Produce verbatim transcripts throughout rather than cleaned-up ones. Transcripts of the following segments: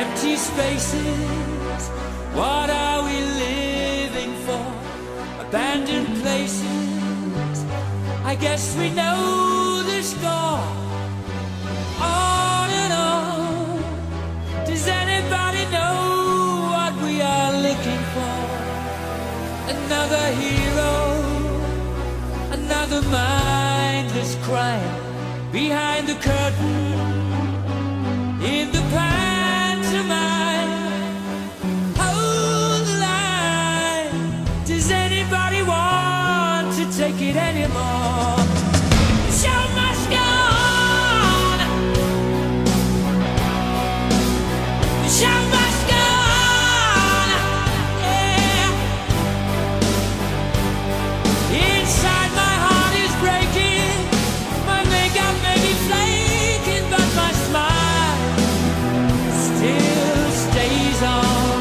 empty spaces. What are we living for? Abandoned places. I guess we know the score. On and on. Does anybody know what we are looking for? Another hero, another mindless crime behind the curtain in the pantomime. Hold the line. Does anybody want to take it anymore? The show must go on. The show must go on. Yeah. Inside my heart is breaking. My makeup may be flaking, but my smile still stays on.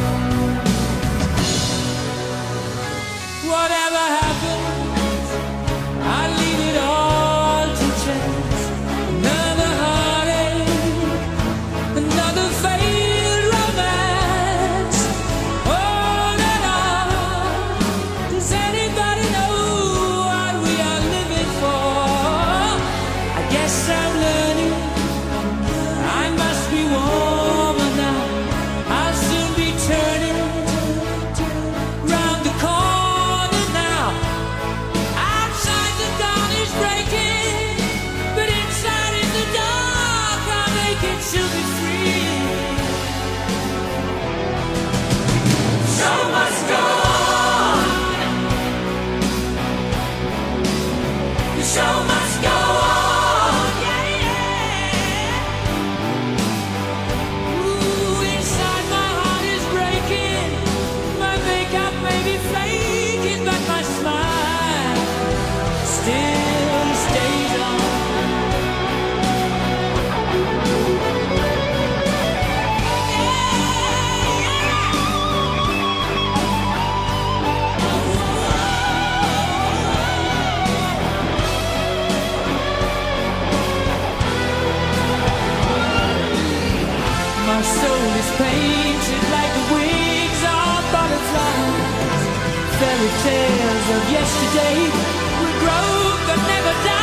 Whatever happens, I leave it all to chance. Another heartache, another failed romance. On and on. Does anybody know what we are living for? I guess I'm learning. I must be warmer now. I'll soon be turning round the corner now. Outside the dawn is breaking, but inside in the dark I'll make it to be free. Show must go on. The show must go on. Yeah, yeah. Ooh, inside my heart is breaking. My makeup may be flaking, but my smile still stays on. My soul is painted like the wings of butterflies. Fairy tales of yesterday will grow but never die.